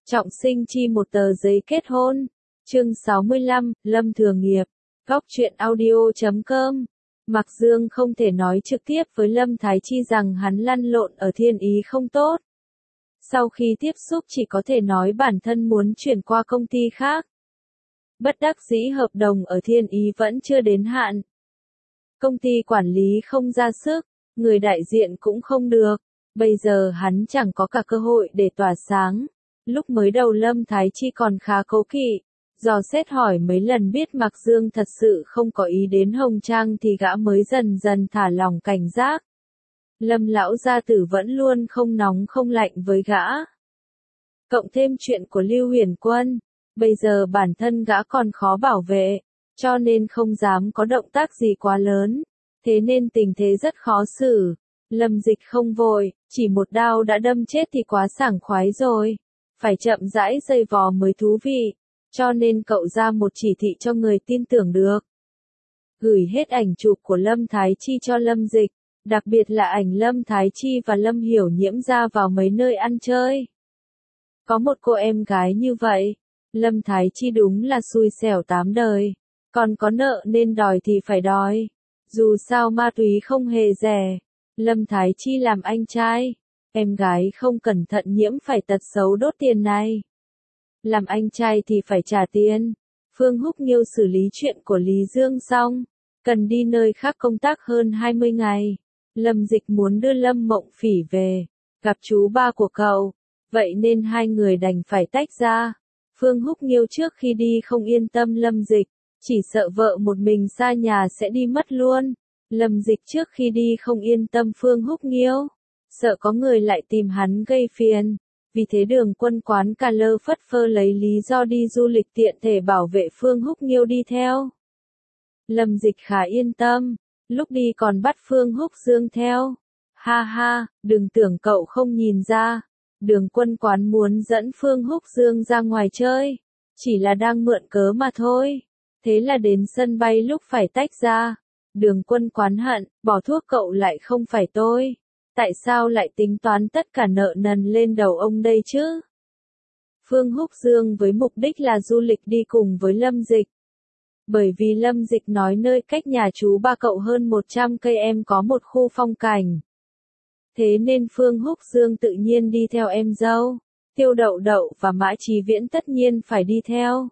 Trọng sinh chi một tờ giấy kết hôn. Chương 65, Lâm Thừa Nghiệp. Góc truyện audio.com. Mạc Dương không thể nói trực tiếp với Lâm Thái Chi rằng hắn lăn lộn ở Thiên Ý không tốt. Sau khi tiếp xúc chỉ có thể nói bản thân muốn chuyển qua công ty khác. Bất đắc dĩ hợp đồng ở Thiên Ý vẫn chưa đến hạn. Công ty quản lý không ra sức, người đại diện cũng không được. Bây giờ hắn chẳng có cả cơ hội để tỏa sáng. Lúc mới đầu Lâm Thái Chi còn khá cố kỵ, dò xét hỏi mấy lần biết Mạc Dương thật sự không có ý đến Hồng Trang thì gã mới dần dần thả lỏng cảnh giác. Lâm lão gia tử vẫn luôn không nóng không lạnh với gã. Cộng thêm chuyện của Lưu Huyền Quân, bây giờ bản thân gã còn khó bảo vệ, cho nên không dám có động tác gì quá lớn, thế nên tình thế rất khó xử. Lâm Dịch không vội, chỉ một đao đã đâm chết thì quá sảng khoái rồi. Phải chậm rãi dây vò mới thú vị, cho nên cậu ra một chỉ thị cho người tin tưởng được. Gửi hết ảnh chụp của Lâm Thái Chi cho Lâm Dịch, đặc biệt là ảnh Lâm Thái Chi và Lâm Hiểu Nhiễm ra vào mấy nơi ăn chơi. Có một cô em gái như vậy, Lâm Thái Chi đúng là xui xẻo tám đời, còn có nợ nên đòi thì phải đòi. Dù sao ma túy không hề rẻ, Lâm Thái Chi làm anh trai. Em gái không cẩn thận nhiễm phải tật xấu đốt tiền này. Làm anh trai thì phải trả tiền. Phương Húc Nghiêu xử lý chuyện của Lý Dương xong, cần đi nơi khác công tác hơn 20 ngày. Lâm Dịch muốn đưa Lâm Mộng Phỉ về, gặp chú ba của cậu. Vậy nên hai người đành phải tách ra. Phương Húc Nghiêu trước khi đi không yên tâm Lâm Dịch, chỉ sợ vợ một mình xa nhà sẽ đi mất luôn. Lâm Dịch trước khi đi không yên tâm Phương Húc Nghiêu, sợ có người lại tìm hắn gây phiền, vì thế Đường Quân quán cà lơ phất phơ lấy lý do đi du lịch tiện thể bảo vệ Phương Húc Nghiêu đi theo. Lâm Dịch khá yên tâm, lúc đi còn bắt Phương Húc Dương theo. Ha ha, đừng tưởng cậu không nhìn ra, Đường Quân quán muốn dẫn Phương Húc Dương ra ngoài chơi, chỉ là đang mượn cớ mà thôi. Thế là đến sân bay lúc phải tách ra, Đường Quân quán hận, bỏ thuốc cậu lại không phải tôi. Tại sao lại tính toán tất cả nợ nần lên đầu ông đây chứ? Phương Húc Dương với mục đích là du lịch đi cùng với Lâm Dịch. Bởi vì Lâm Dịch nói nơi cách nhà chú ba cậu hơn 100 cây em có một khu phong cảnh. Thế nên Phương Húc Dương tự nhiên đi theo em dâu. Tiêu Đậu Đậu và Mã Chí Viễn tất nhiên phải đi theo.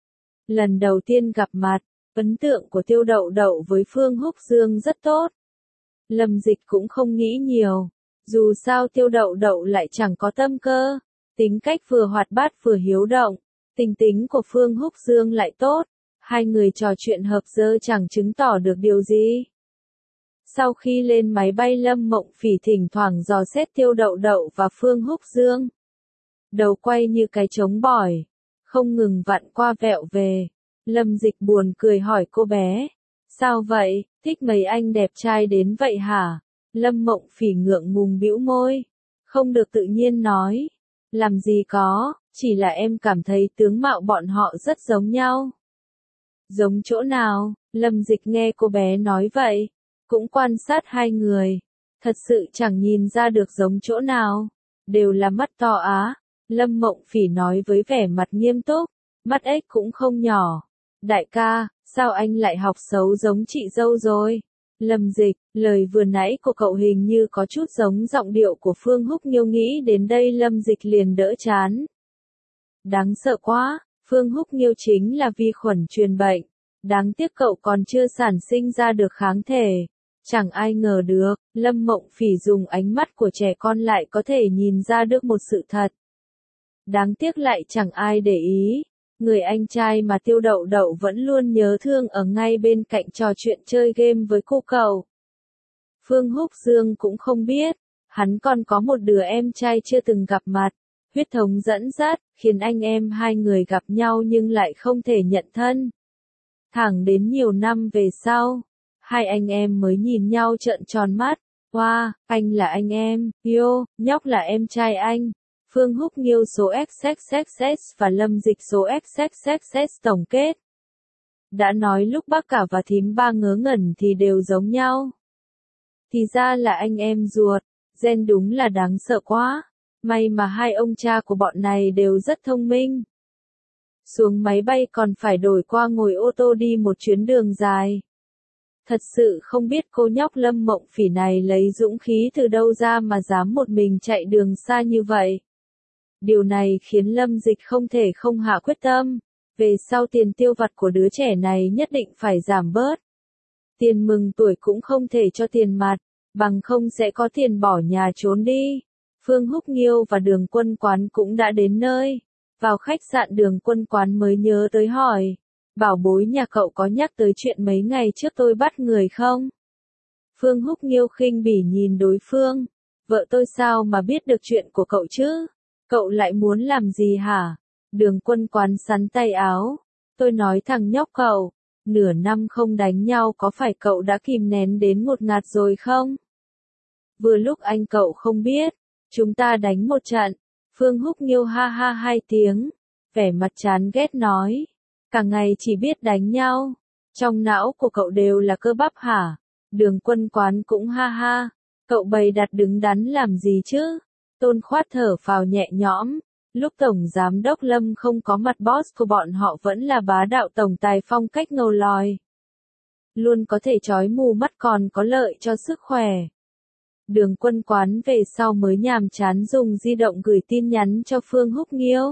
Lần đầu tiên gặp mặt, ấn tượng của Tiêu Đậu Đậu với Phương Húc Dương rất tốt. Lâm Dịch cũng không nghĩ nhiều, dù sao Tiêu Đậu Đậu lại chẳng có tâm cơ, tính cách vừa hoạt bát vừa hiếu động, tính tính của Phương Húc Dương lại tốt, hai người trò chuyện hợp dơ chẳng chứng tỏ được điều gì. Sau khi lên máy bay Lâm Mộng Phỉ thỉnh thoảng dò xét Tiêu Đậu Đậu và Phương Húc Dương. Đầu quay như cái trống bỏi, không ngừng vặn qua vẹo về. Lâm Dịch buồn cười hỏi cô bé, sao vậy, thích mấy anh đẹp trai đến vậy hả? Lâm Mộng Phỉ ngượng ngùng bĩu môi, không được tự nhiên nói, làm gì có, chỉ là em cảm thấy tướng mạo bọn họ rất giống nhau. Giống chỗ nào? Lâm Dịch nghe cô bé nói vậy, cũng quan sát hai người, thật sự chẳng nhìn ra được giống chỗ nào, đều là mắt to á. Lâm Mộng Phỉ nói với vẻ mặt nghiêm túc, mắt ếch cũng không nhỏ. Đại ca, sao anh lại học xấu giống chị dâu rồi? Lâm Dịch, lời vừa nãy của cậu hình như có chút giống giọng điệu của Phương Húc Nghiêu, nghĩ đến đây Lâm Dịch liền đỡ chán. Đáng sợ quá, Phương Húc Nghiêu chính là vi khuẩn truyền bệnh. Đáng tiếc cậu còn chưa sản sinh ra được kháng thể. Chẳng ai ngờ được, Lâm Mộng Phỉ dùng ánh mắt của trẻ con lại có thể nhìn ra được một sự thật. Đáng tiếc lại chẳng ai để ý. Người anh trai mà Tiêu Đậu Đậu vẫn luôn nhớ thương ở ngay bên cạnh trò chuyện chơi game với cô cậu. Phương Húc Dương cũng không biết, hắn còn có một đứa em trai chưa từng gặp mặt. Huyết thống dẫn dắt, khiến anh em hai người gặp nhau nhưng lại không thể nhận thân. Thẳng đến nhiều năm về sau, hai anh em mới nhìn nhau trợn tròn mắt. Wow, anh là anh em, yo, nhóc là em trai anh. Phương Húc Nghiêu số XXXX và Lâm Dịch số XXXX tổng kết. Đã nói lúc bác cả và thím ba ngớ ngẩn thì đều giống nhau. Thì ra là anh em ruột, gen đúng là đáng sợ quá. May mà hai ông cha của bọn này đều rất thông minh. Xuống máy bay còn phải đổi qua ngồi ô tô đi một chuyến đường dài. Thật sự không biết cô nhóc Lâm Mộng Phỉ này lấy dũng khí từ đâu ra mà dám một mình chạy đường xa như vậy. Điều này khiến Lâm Dịch không thể không hạ quyết tâm. Về sau tiền tiêu vặt của đứa trẻ này nhất định phải giảm bớt. Tiền mừng tuổi cũng không thể cho tiền mặt, bằng không sẽ có tiền bỏ nhà trốn đi. Phương Húc Nghiêu và Đường Quân Quán cũng đã đến nơi. Vào khách sạn Đường Quân Quán mới nhớ tới hỏi. Bảo bối nhà cậu có nhắc tới chuyện mấy ngày trước tôi bắt người không? Phương Húc Nghiêu khinh bỉ nhìn đối phương. Vợ tôi sao mà biết được chuyện của cậu chứ? Cậu lại muốn làm gì hả? Đường Quân Quán sắn tay áo. Tôi nói thằng nhóc cậu, nửa năm không đánh nhau có phải cậu đã kìm nén đến ngột ngạt rồi không? Vừa lúc anh cậu không biết, chúng ta đánh một trận. Phương Húc Nghiêu ha ha hai tiếng, vẻ mặt chán ghét nói. Cả ngày chỉ biết đánh nhau, trong não của cậu đều là cơ bắp hả? Đường Quân Quán cũng ha ha, cậu bày đặt đứng đắn làm gì chứ? Tôn Khoát thở phào nhẹ nhõm, lúc Tổng Giám đốc Lâm không có mặt boss của bọn họ vẫn là bá đạo tổng tài phong cách ngầu lòi. Luôn có thể chói mù mắt còn có lợi cho sức khỏe. Đường Quân Quán về sau mới nhàm chán dùng di động gửi tin nhắn cho Phương Húc Nghiêu.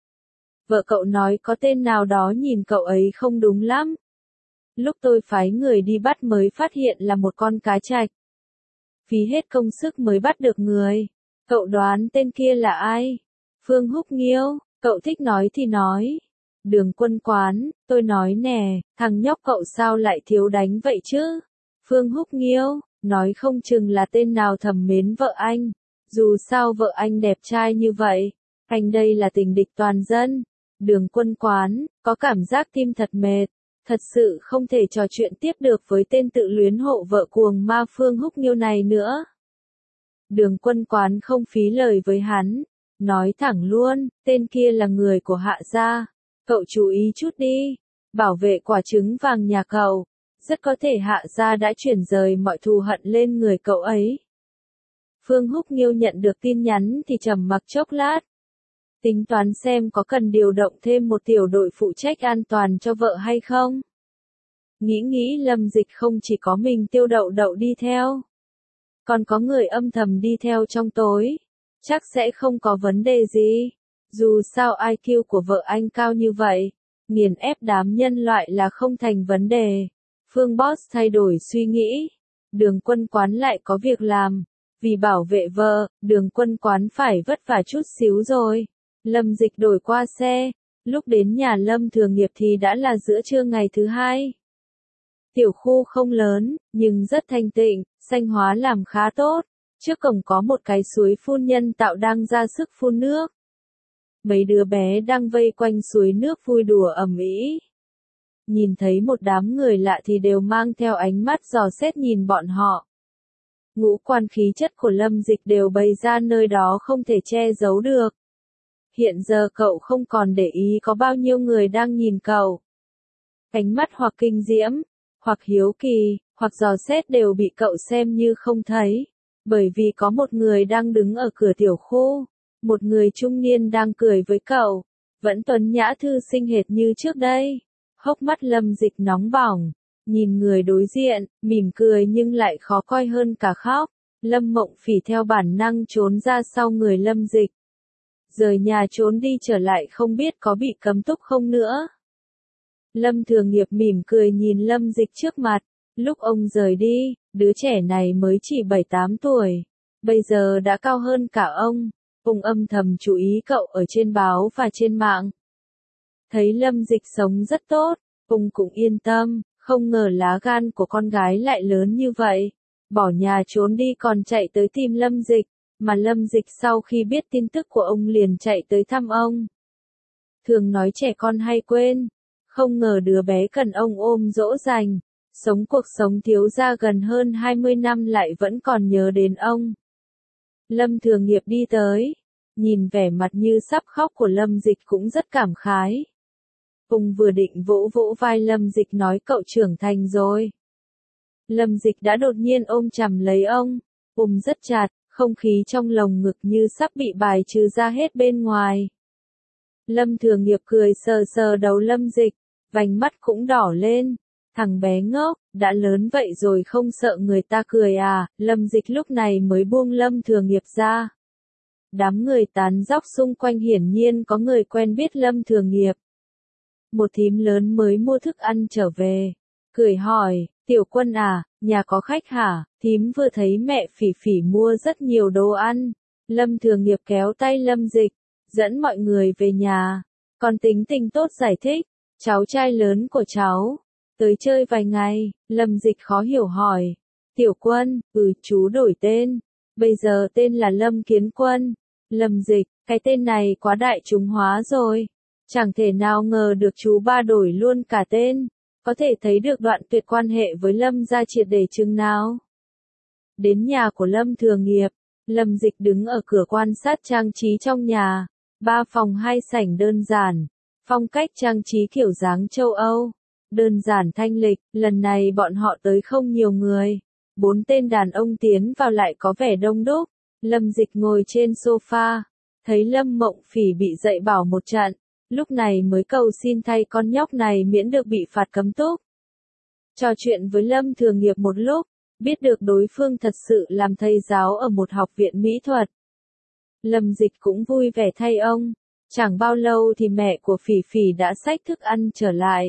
Vợ cậu nói có tên nào đó nhìn cậu ấy không đúng lắm. Lúc tôi phái người đi bắt mới phát hiện là một con cá trạch. Phí hết công sức mới bắt được người. Cậu đoán tên kia là ai? Phương Húc Nghiêu, cậu thích nói thì nói. Đường Quân Quán, tôi nói nè, thằng nhóc cậu sao lại thiếu đánh vậy chứ? Phương Húc Nghiêu, nói không chừng là tên nào thầm mến vợ anh. Dù sao vợ anh đẹp trai như vậy, anh đây là tình địch toàn dân. Đường Quân Quán, có cảm giác tim thật mệt. Thật sự không thể trò chuyện tiếp được với tên tự luyến hộ vợ cuồng ma Phương Húc Nghiêu này nữa. Đường Quân Quán không phí lời với hắn. Nói thẳng luôn, tên kia là người của Hạ gia. Cậu chú ý chút đi. Bảo vệ quả trứng vàng nhà cậu. Rất có thể Hạ gia đã chuyển rời mọi thù hận lên người cậu ấy. Phương Húc Nghiêu nhận được tin nhắn thì trầm mặc chốc lát. Tính toán xem có cần điều động thêm một tiểu đội phụ trách an toàn cho vợ hay không. Nghĩ Lâm Dịch không chỉ có mình Tiêu Đậu Đậu đi theo. Còn có người âm thầm đi theo trong tối. Chắc sẽ không có vấn đề gì. Dù sao IQ của vợ anh cao như vậy, nghiền ép đám nhân loại là không thành vấn đề. Phương Boss thay đổi suy nghĩ. Đường Quân Quán lại có việc làm. Vì bảo vệ vợ, Đường Quân Quán phải vất vả chút xíu rồi. Lâm Dịch đổi qua xe. Lúc đến nhà Lâm Thường Nghiệp thì đã là giữa trưa ngày thứ hai. Tiểu khu không lớn, nhưng rất thanh tịnh, xanh hóa làm khá tốt. Trước cổng có một cái suối phun nhân tạo đang ra sức phun nước. Mấy đứa bé đang vây quanh suối nước vui đùa ầm ĩ. Nhìn thấy một đám người lạ thì đều mang theo ánh mắt dò xét nhìn bọn họ. Ngũ quan khí chất của Lâm Dịch đều bày ra nơi đó không thể che giấu được. Hiện giờ cậu không còn để ý có bao nhiêu người đang nhìn cậu. Ánh mắt hoặc kinh diễm, hoặc hiếu kỳ, hoặc dò xét đều bị cậu xem như không thấy. Bởi vì có một người đang đứng ở cửa tiểu khu. Một người trung niên đang cười với cậu. Vẫn tuấn nhã thư sinh hệt như trước đây. Hốc mắt Lâm Dịch nóng bỏng. Nhìn người đối diện, mỉm cười nhưng lại khó coi hơn cả khóc. Lâm Mộng Phỉ theo bản năng trốn ra sau người Lâm Dịch. Rời nhà trốn đi trở lại không biết có bị cấm túc không nữa. Lâm Thường Nghiệp mỉm cười nhìn Lâm Dịch trước mặt. Lúc ông rời đi, đứa trẻ này mới chỉ 7-8 tuổi. Bây giờ đã cao hơn cả ông. Ông âm thầm chú ý cậu ở trên báo và trên mạng. Thấy Lâm Dịch sống rất tốt, ông cũng yên tâm. Không ngờ lá gan của con gái lại lớn như vậy. Bỏ nhà trốn đi còn chạy tới tìm Lâm Dịch. Mà Lâm Dịch sau khi biết tin tức của ông liền chạy tới thăm ông. Thường nói trẻ con hay quên. Không ngờ đứa bé cần ông ôm dỗ dành. Sống cuộc sống thiếu gia gần hơn 20 năm lại vẫn còn nhớ đến ông. Lâm Thường Nghiệp đi tới. Nhìn vẻ mặt như sắp khóc của Lâm Dịch cũng rất cảm khái. Ông vừa định vỗ vỗ vai Lâm Dịch nói cậu trưởng thành rồi. Lâm Dịch đã đột nhiên ôm chầm lấy ông. Ôm rất chặt, không khí trong lồng ngực như sắp bị bài trừ ra hết bên ngoài. Lâm Thường Nghiệp cười sờ sờ đầu Lâm Dịch, vành mắt cũng đỏ lên. Thằng bé ngốc, đã lớn vậy rồi không sợ người ta cười à? Lâm Dịch lúc này mới buông Lâm Thường Nghiệp ra. Đám người tán dóc xung quanh hiển nhiên có người quen biết Lâm Thường Nghiệp. Một thím lớn mới mua thức ăn trở về, cười hỏi, Tiểu Quân à, nhà có khách hả? Thím vừa thấy mẹ Phỉ Phỉ mua rất nhiều đồ ăn. Lâm Thường Nghiệp kéo tay Lâm Dịch, dẫn mọi người về nhà. Con tính tình tốt giải thích, cháu trai lớn của cháu tới chơi vài ngày. Lâm Dịch khó hiểu hỏi, Tiểu Quân, chú đổi tên, bây giờ tên là Lâm Kiến Quân. Lâm Dịch, cái tên này quá đại chúng hóa rồi, chẳng thể nào ngờ được chú ba đổi luôn cả tên, có thể thấy được đoạn tuyệt quan hệ với Lâm gia triệt để chừng nào. Đến nhà của Lâm Thường Nghiệp, Lâm Dịch đứng ở cửa quan sát trang trí trong nhà, 3 phòng 2 sảnh đơn giản, phong cách trang trí kiểu dáng châu Âu, đơn giản thanh lịch. Lần này bọn họ tới không nhiều người, 4 tên đàn ông tiến vào lại có vẻ đông đúc. Lâm Dịch ngồi trên sofa, thấy Lâm Mộng Phỉ bị dạy bảo một trận, lúc này mới cầu xin thay con nhóc này miễn được bị phạt cấm túc. Trò chuyện với Lâm Thường Nghiệp một lúc, biết được đối phương thật sự làm thầy giáo ở một học viện mỹ thuật. Lâm Dịch cũng vui vẻ thay ông, chẳng bao lâu thì mẹ của Phỉ Phỉ đã xách thức ăn trở lại.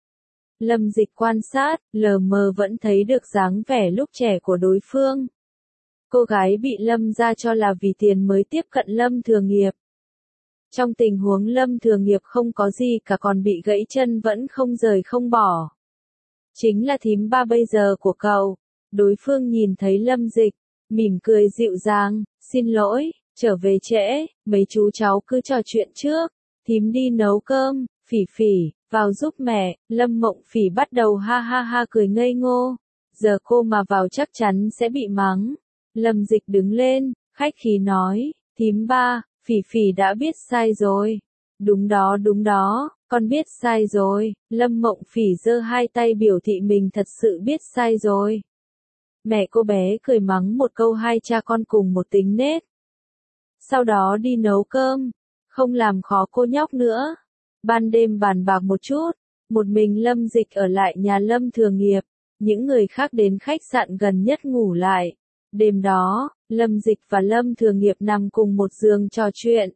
Lâm Dịch quan sát, lờ mờ vẫn thấy được dáng vẻ lúc trẻ của đối phương. Cô gái bị Lâm gia cho là vì tiền mới tiếp cận Lâm Thường Nghiệp. Trong tình huống Lâm Thường Nghiệp không có gì cả còn bị gãy chân vẫn không rời không bỏ. Chính là thím ba bây giờ của cậu. Đối phương nhìn thấy Lâm Dịch, mỉm cười dịu dàng, xin lỗi, trở về trễ, mấy chú cháu cứ trò chuyện trước, thím đi nấu cơm. Phỉ Phỉ, vào giúp mẹ. Lâm Mộng Phỉ bắt đầu ha ha ha cười ngây ngô, giờ cô mà vào chắc chắn sẽ bị mắng. Lâm Dịch đứng lên, khách khí nói, thím ba, Phỉ Phỉ đã biết sai rồi. Đúng đó, con biết sai rồi. Lâm Mộng Phỉ giơ hai tay biểu thị mình thật sự biết sai rồi. Mẹ cô bé cười mắng một câu hai cha con cùng một tính nết. Sau đó đi nấu cơm, không làm khó cô nhóc nữa. Ban đêm bàn bạc một chút, một mình Lâm Dịch ở lại nhà Lâm Thường Nghiệp, những người khác đến khách sạn gần nhất ngủ lại. Đêm đó, Lâm Dịch và Lâm Thường Nghiệp nằm cùng một giường trò chuyện.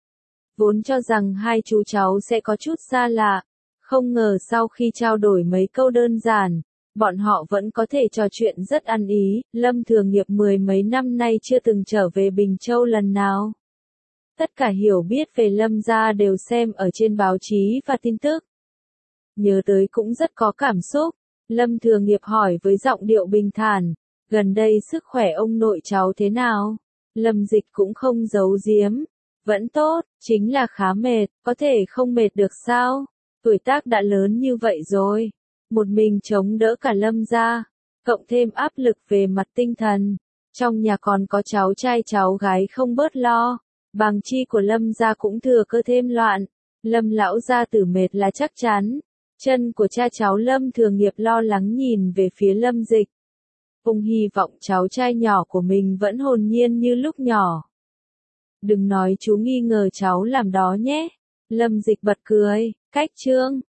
Vốn cho rằng hai chú cháu sẽ có chút xa lạ, không ngờ sau khi trao đổi mấy câu đơn giản, bọn họ vẫn có thể trò chuyện rất ăn ý. Lâm Thường Nghiệp 10 mấy năm nay chưa từng trở về Bình Châu lần nào. Tất cả hiểu biết về Lâm gia đều xem ở trên báo chí và tin tức. Nhớ tới cũng rất có cảm xúc. Lâm Thường Nghiệp hỏi với giọng điệu bình thản, gần đây sức khỏe ông nội cháu thế nào? Lâm Dịch cũng không giấu giếm, vẫn tốt, chính là khá mệt, có thể không mệt được sao? Tuổi tác đã lớn như vậy rồi, một mình chống đỡ cả Lâm gia, cộng thêm áp lực về mặt tinh thần, trong nhà còn có cháu trai cháu gái không bớt lo, bàng chi của Lâm gia cũng thừa cơ thêm loạn. Lâm lão gia tử mệt là chắc chắn. Chân của cha cháu Lâm Thường Nghiệp lo lắng nhìn về phía Lâm Dịch. Ông hy vọng cháu trai nhỏ của mình vẫn hồn nhiên như lúc nhỏ. Đừng nói chú nghi ngờ cháu làm đó nhé. Lâm Dịch bật cười, cách chương.